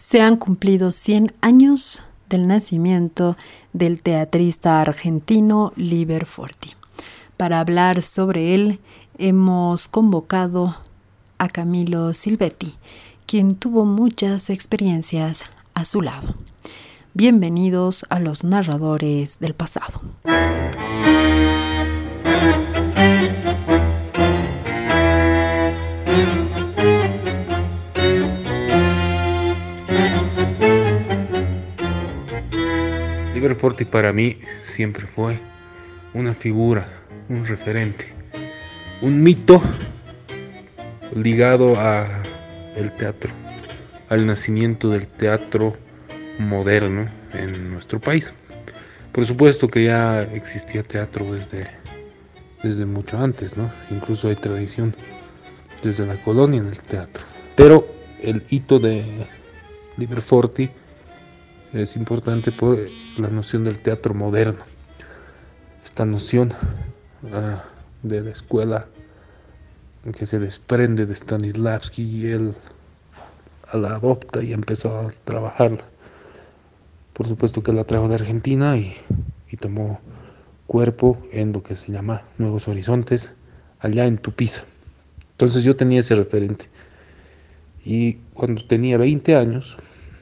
Se han cumplido 100 años del nacimiento del teatrista argentino Liber Forti. Para hablar sobre él, hemos convocado a Camilo Silvetti, quien tuvo muchas experiencias a su lado. Bienvenidos a los narradores del pasado. Liber Forti para mí siempre fue una figura, un referente, un mito ligado a el teatro, al nacimiento del teatro moderno en nuestro país. Por supuesto que ya existía teatro desde mucho antes, ¿no? Incluso hay tradición desde la colonia en el teatro. Pero el hito de Liber Forti es importante por la noción del teatro moderno. Esta noción de la escuela que se desprende de Stanislavski y él la adopta y empezó a trabajarla. Por supuesto que la trajo de Argentina y tomó cuerpo en lo que se llama Nuevos Horizontes, allá en Tupiza. Entonces yo tenía ese referente. Y cuando tenía 20 años,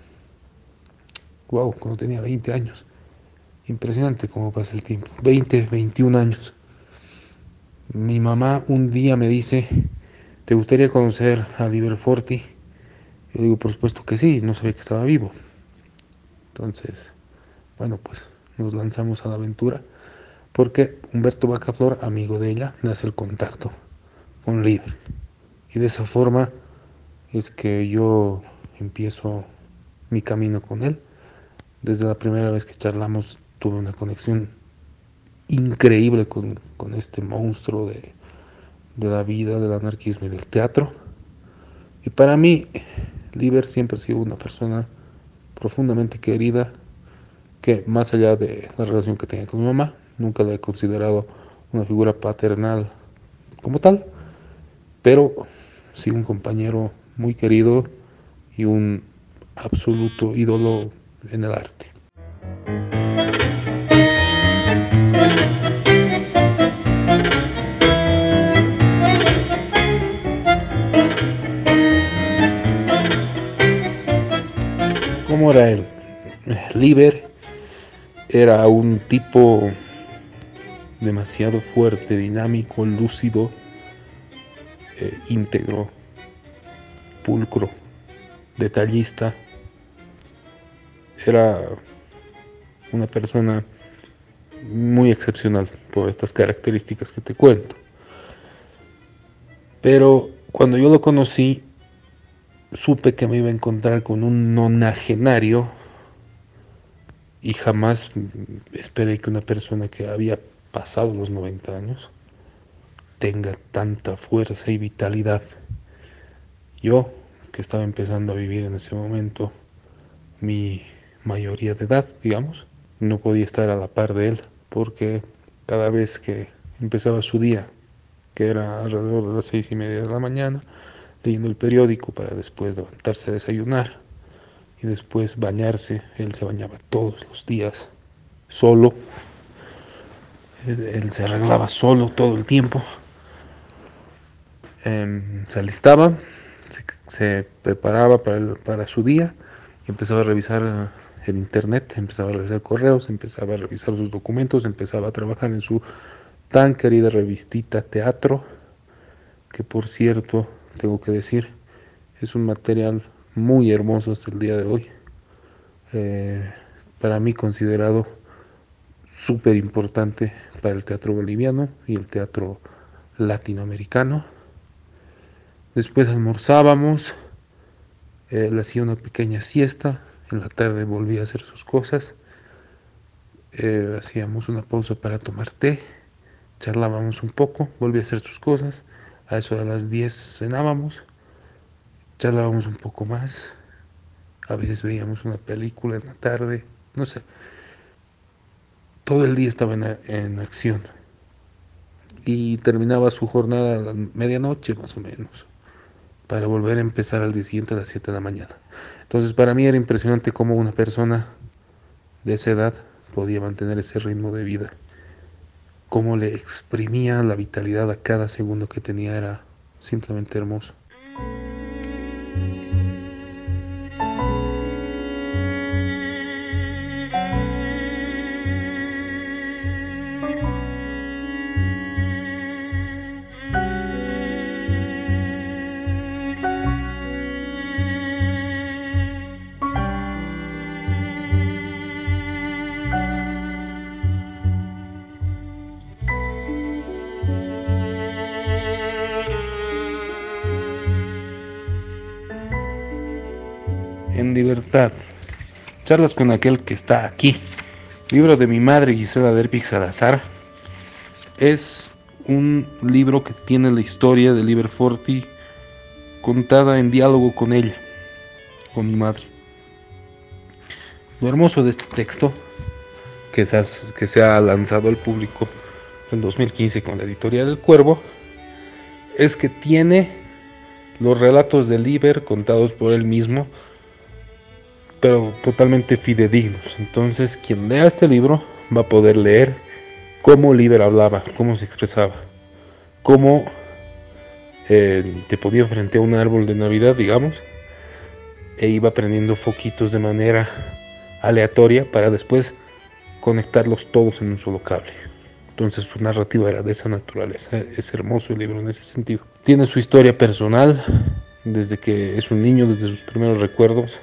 impresionante cómo pasa el tiempo, 20, 21 años. Mi mamá un día me dice, ¿te gustaría conocer a Liber Forti? Yo digo, por supuesto que sí, no sabía que estaba vivo. Entonces, bueno, pues nos lanzamos a la aventura, porque Humberto Bacaflor, amigo de ella, le hace el contacto con Liber. Y de esa forma es que yo empiezo mi camino con él. Desde la primera vez que charlamos tuve una conexión increíble con este monstruo de la vida, del anarquismo y del teatro. Y para mí, Liber siempre ha sido una persona profundamente querida, que más allá de la relación que tenía con mi mamá, nunca la he considerado una figura paternal como tal, pero sí un compañero muy querido y un absoluto ídolo en el arte. ¿Cómo era él? Liber era un tipo demasiado fuerte, dinámico, lúcido, íntegro, pulcro, detallista. Era una persona muy excepcional por estas características que te cuento. Pero cuando yo lo conocí, supe que me iba a encontrar con un nonagenario y jamás esperé que una persona que había pasado los 90 años tenga tanta fuerza y vitalidad. Yo, que estaba empezando a vivir en ese momento mi mayoría de edad, digamos, no podía estar a la par de él, porque cada vez que empezaba su día, que era alrededor de las 6:30 de la mañana, leyendo el periódico para después levantarse a desayunar y después bañarse. Él se bañaba todos los días, solo. Él se arreglaba solo todo el tiempo. Se alistaba, se preparaba para su día y empezaba a revisar el internet, empezaba a revisar correos, empezaba a revisar sus documentos, empezaba a trabajar en su tan querida revistita Teatro, que por cierto, tengo que decir, es un material muy hermoso hasta el día de hoy. Para mí considerado súper importante para el teatro boliviano y el teatro latinoamericano. Después almorzábamos, le hacía una pequeña siesta, en la tarde volvía a hacer sus cosas, hacíamos una pausa para tomar té, charlábamos un poco, volvía a hacer sus cosas, a eso de las 10 cenábamos, charlábamos un poco más, a veces veíamos una película en la tarde, no sé, todo el día estaba en acción y terminaba su jornada a la medianoche más o menos. para volver a empezar al día siguiente a las 7 de la mañana. Entonces para mí era impresionante cómo una persona de esa edad podía mantener ese ritmo de vida, cómo le exprimía la vitalidad a cada segundo que tenía, era simplemente hermoso. En libertad. Charlas con aquel que está aquí. Libro de mi madre Gisela Derpix Salazar. Es un libro que tiene la historia de Liber Forti contada en diálogo con ella, con mi madre. Lo hermoso de este texto, que se ha lanzado al público en 2015 con la editorial del Cuervo, es que tiene los relatos de Liber contados por él mismo, pero totalmente fidedignos. Entonces quien lea este libro va a poder leer cómo Liber hablaba, cómo se expresaba, cómo te ponía frente a un árbol de Navidad, digamos, e iba prendiendo foquitos de manera aleatoria para después conectarlos todos en un solo cable. Entonces su narrativa era de esa naturaleza. Es hermoso el libro en ese sentido. Tiene su historia personal desde que es un niño, desde sus primeros recuerdos.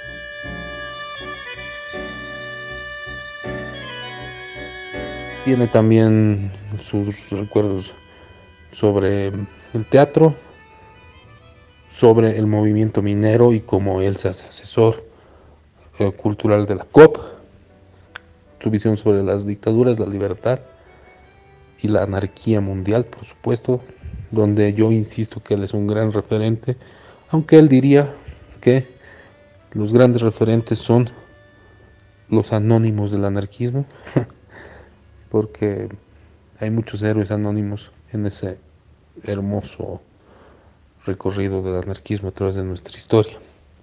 Tiene también sus recuerdos sobre el teatro, sobre el movimiento minero y cómo él se hace asesor cultural de la COP, su visión sobre las dictaduras, la libertad y la anarquía mundial, por supuesto, donde yo insisto que él es un gran referente, aunque él diría que los grandes referentes son los anónimos del anarquismo, porque hay muchos héroes anónimos en ese hermoso recorrido del anarquismo a través de nuestra historia.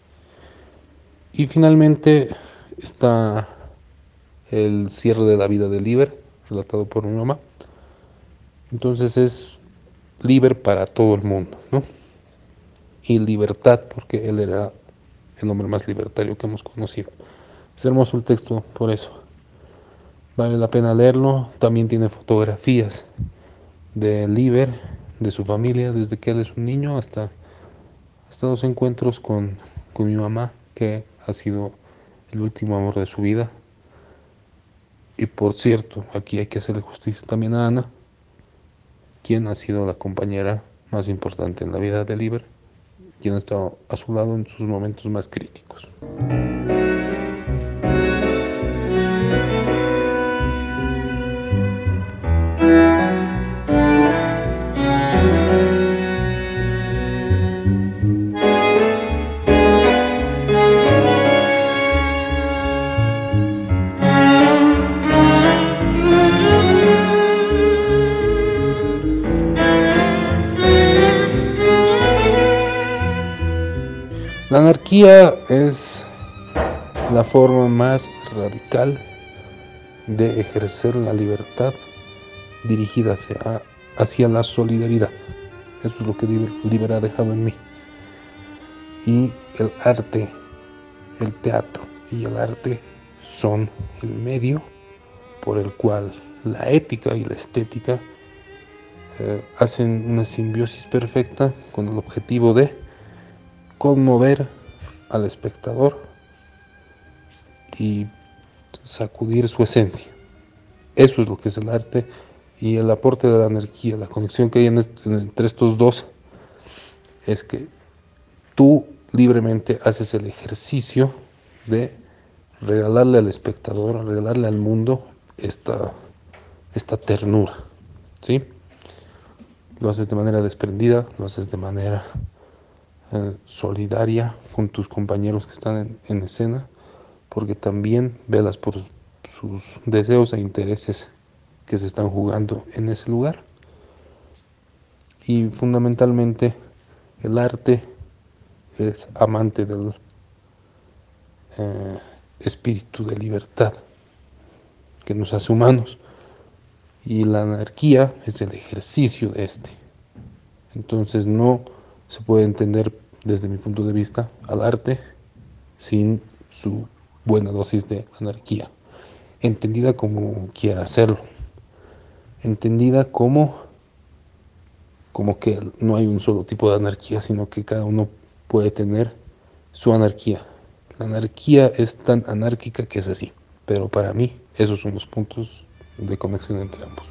Y finalmente está el cierre de la vida de Liber, relatado por mi mamá. Entonces es Liber para todo el mundo, ¿no? Y libertad, porque él era el hombre más libertario que hemos conocido. Es hermoso el texto por eso. Vale la pena leerlo. También tiene fotografías de Liber, de su familia, desde que él es un niño hasta los encuentros con mi mamá, que ha sido el último amor de su vida. Y por cierto, aquí hay que hacerle justicia también a Ana, quien ha sido la compañera más importante en la vida de Liber, quien ha estado a su lado en sus momentos más críticos. La anarquía es la forma más radical de ejercer la libertad dirigida hacia la solidaridad. Eso es lo que Liber ha dejado en mí. Y el arte, el teatro y el arte son el medio por el cual la ética y la estética hacen una simbiosis perfecta con el objetivo de conmover al espectador y sacudir su esencia. Eso es lo que es el arte, y el aporte de la anarquía, la conexión que hay entre estos dos, es que tú libremente haces el ejercicio de regalarle al espectador, regalarle al mundo esta ternura, ¿sí? Lo haces de manera desprendida, lo haces de manera solidaria con tus compañeros que están en escena, porque también velas por sus deseos e intereses que se están jugando en ese lugar. Y fundamentalmente el arte es amante del espíritu de libertad que nos hace humanos, y la anarquía es el ejercicio de este. Entonces no se puede entender, desde mi punto de vista, al arte sin su buena dosis de anarquía, entendida como quiera hacerlo, entendida como que no hay un solo tipo de anarquía, sino que cada uno puede tener su anarquía. La anarquía es tan anárquica que es así, pero para mí esos son los puntos de conexión entre ambos.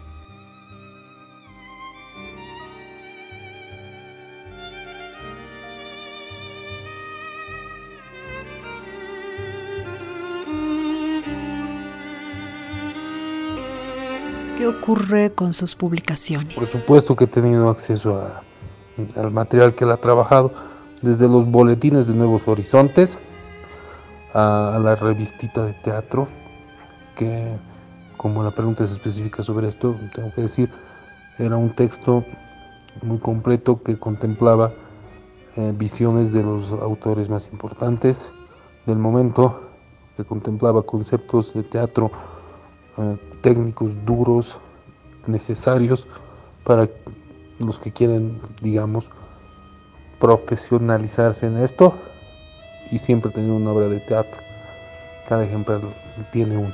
¿Qué ocurre con sus Por publicaciones? supuesto que he tenido acceso al material que él ha trabajado, desde los boletines de Nuevos Horizontes a la revistita de teatro, que, como la pregunta es específica sobre esto, tengo que decir, era un texto muy completo que contemplaba visiones de los autores más importantes del momento, que contemplaba conceptos de teatro técnicos duros, necesarios para los que quieren, digamos, profesionalizarse en esto y siempre tener una obra de teatro. Cada ejemplar tiene una.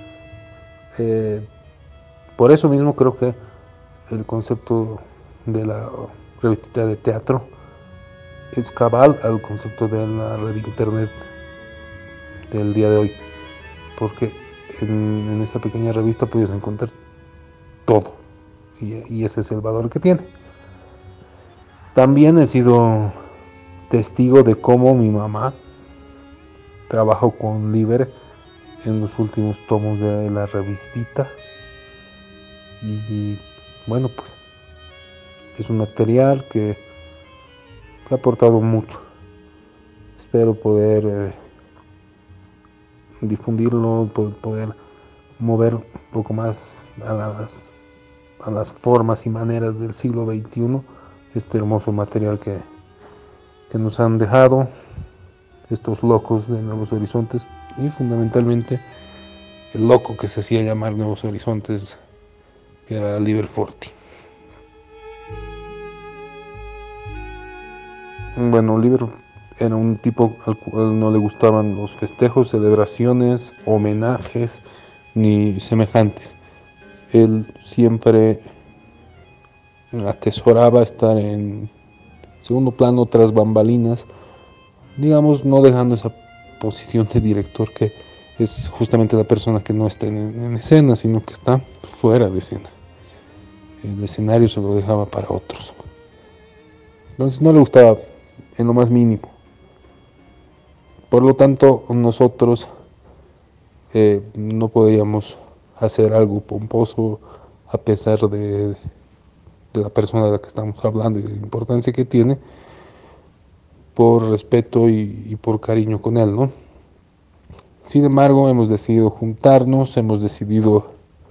Por eso mismo creo que el concepto de la revistita de teatro es cabal al concepto de la red de internet del día de hoy, porque en esa pequeña revista puedes encontrar todo, y ese es el valor que tiene. También he sido testigo de cómo mi mamá trabajó con Liber en los últimos tomos de la revistita, y bueno, pues es un material que ha aportado mucho. Espero poder difundirlo, poder mover un poco más a las formas y maneras del siglo XXI este hermoso material que nos han dejado estos locos de Nuevos Horizontes, y fundamentalmente el loco que se hacía llamar Nuevos Horizontes, que era Liber Forti. Bueno, Liber era un tipo al cual no le gustaban los festejos, celebraciones, homenajes ni semejantes. Él siempre atesoraba estar en segundo plano, tras bambalinas, digamos, no dejando esa posición de director que es justamente la persona que no está en escena, sino que está fuera de escena. El escenario se lo dejaba para otros. Entonces no le gustaba en lo más mínimo. Por lo tanto, nosotros no podíamos hacer algo pomposo a pesar de la persona de la que estamos hablando y de la importancia que tiene, por respeto y por cariño con él, ¿no? Sin embargo, hemos decidido juntarnos, hemos decidido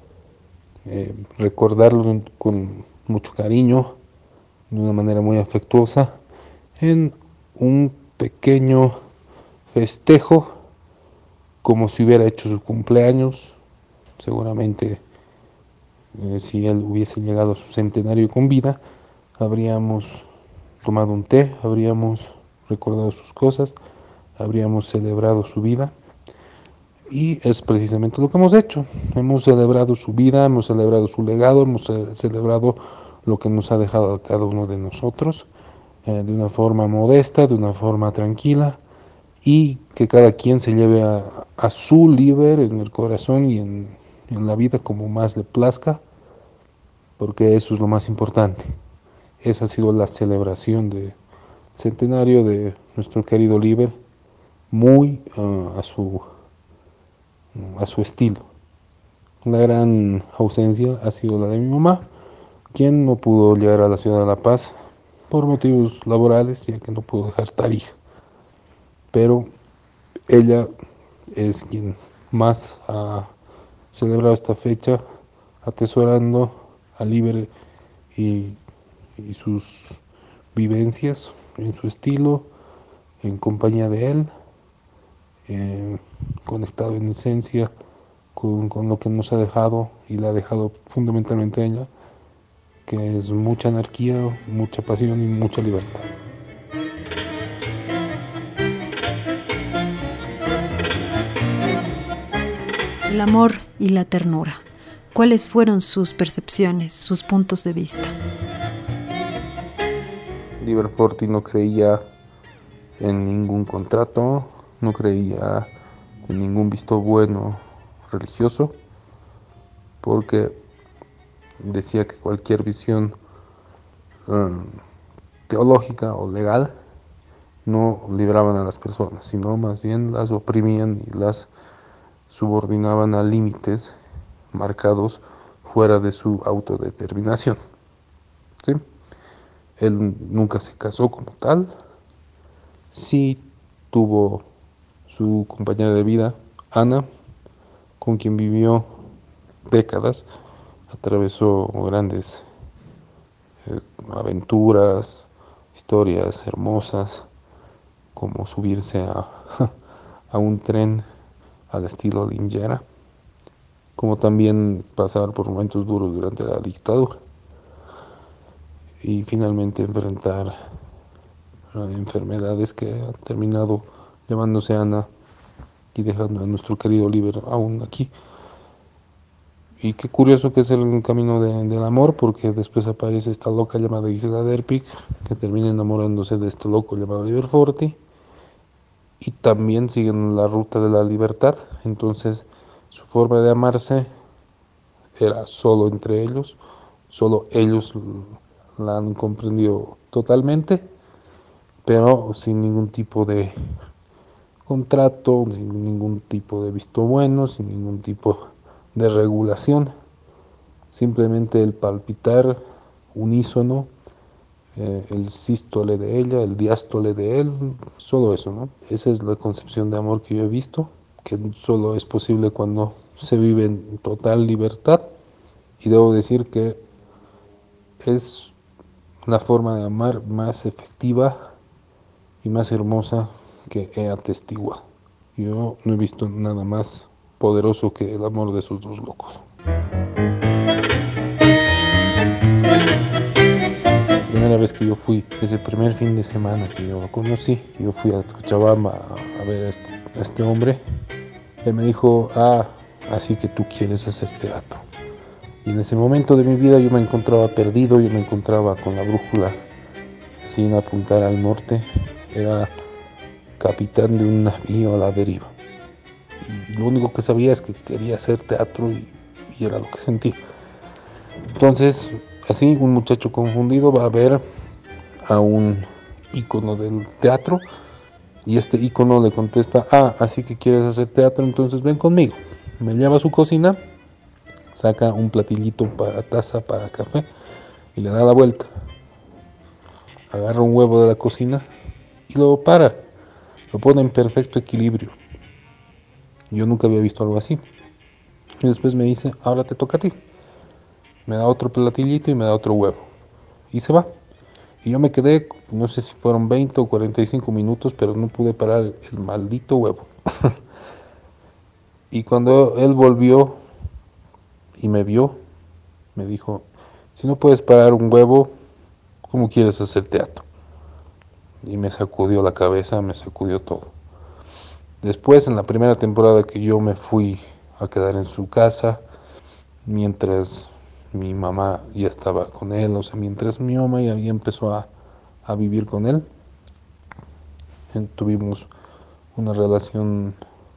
recordarlo con mucho cariño, de una manera muy afectuosa, en un pequeño festejo, como si hubiera hecho su cumpleaños. Seguramente, si él hubiese llegado a su centenario con vida, habríamos tomado un té, habríamos recordado sus cosas, habríamos celebrado su vida. Y es precisamente lo que hemos hecho. Hemos celebrado su vida, hemos celebrado su legado, hemos celebrado lo que nos ha dejado a cada uno de nosotros, de una forma modesta, de una forma tranquila, y que cada quien se lleve a su Liber en el corazón y en la vida como más le plazca, porque eso es lo más importante. Esa ha sido la celebración del centenario de nuestro querido Liber, muy a su estilo. La gran ausencia ha sido la de mi mamá, quien no pudo llegar a la ciudad de La Paz por motivos laborales, ya que no pudo dejar Tarija. Pero ella es quien más ha celebrado esta fecha, atesorando a Liber y sus vivencias en su estilo, en compañía de él, conectado en esencia con lo que nos ha dejado y le ha dejado fundamentalmente a ella, que es mucha anarquía, mucha pasión y mucha libertad. El amor y la ternura. ¿Cuáles fueron sus percepciones, sus puntos de vista? Liber Forti no creía en ningún contrato, no creía en ningún visto bueno religioso, porque decía que cualquier visión teológica o legal no libraban a las personas, sino más bien las oprimían y las subordinaban a límites marcados fuera de su autodeterminación. ¿Sí? Él nunca se casó como tal, sí tuvo su compañera de vida, Ana, con quien vivió décadas, atravesó grandes aventuras, historias hermosas, como subirse a un tren al estilo Lingera, como también pasar por momentos duros durante la dictadura y finalmente enfrentar enfermedades que han terminado llevándose a Ana y dejando a nuestro querido Oliver aún aquí. Y qué curioso que es el camino del amor, porque después aparece esta loca llamada Gisela Derpic, que termina enamorándose de este loco llamado Oliver Forti, y también siguen la ruta de la libertad. Entonces su forma de amarse era solo entre ellos, solo ellos la han comprendido totalmente, pero sin ningún tipo de contrato, sin ningún tipo de visto bueno, sin ningún tipo de regulación, simplemente el palpitar unísono, el sístole de ella, el diástole de él, solo eso, ¿no? Esa es la concepción de amor que yo he visto, que solo es posible cuando se vive en total libertad, y debo decir que es la forma de amar más efectiva y más hermosa que he atestiguado. Yo no he visto nada más poderoso que el amor de esos dos locos. La primera vez que yo fui, ese primer fin de semana que yo lo conocí, que yo fui a Cochabamba a ver a este hombre, él me dijo, así que tú quieres hacer teatro. Y en ese momento de mi vida yo me encontraba perdido, yo me encontraba con la brújula sin apuntar al norte, era capitán de un navío a la deriva. Y lo único que sabía es que quería hacer teatro y era lo que sentí. Entonces, así un muchacho confundido va a ver a un ícono del teatro y este ícono le contesta, así que quieres hacer teatro, entonces ven conmigo. Me lleva a su cocina, saca un platillito para taza, para café y le da la vuelta. Agarra un huevo de la cocina y lo pone en perfecto equilibrio. Yo nunca había visto algo así. Y después me dice, ahora te toca a ti. Me da otro platillito y me da otro huevo. Y se va. Y yo me quedé, no sé si fueron 20 o 45 minutos, pero no pude parar el maldito huevo. Y cuando él volvió y me vio, me dijo, si no puedes parar un huevo, ¿cómo quieres hacer teatro? Y me sacudió la cabeza, me sacudió todo. Después, en la primera temporada que yo me fui a quedar en su casa, mientras mi mamá ya estaba con él, o sea, mientras mi mamá ya empezó a vivir con él, tuvimos una relación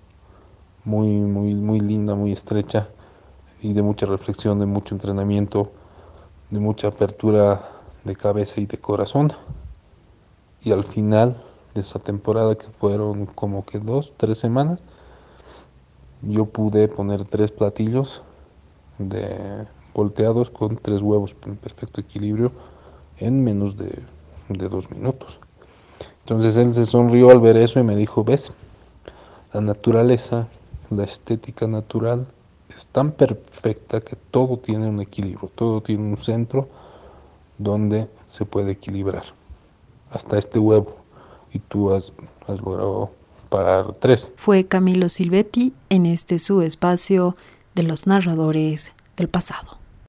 muy linda, muy estrecha y de mucha reflexión, de mucho entrenamiento, de mucha apertura de cabeza y de corazón. Y al final de esa temporada, que fueron como que 2, 3 semanas, yo pude poner 3 platillos volteados con 3 huevos en perfecto equilibrio en menos de 2 minutos. Entonces él se sonrió al ver eso y me dijo, ves, la naturaleza, la estética natural es tan perfecta que todo tiene un equilibrio, todo tiene un centro donde se puede equilibrar. Hasta este huevo. y tú has logrado parar 3. Fue Camilo Silvetti en este su espacio de los narradores del pasado.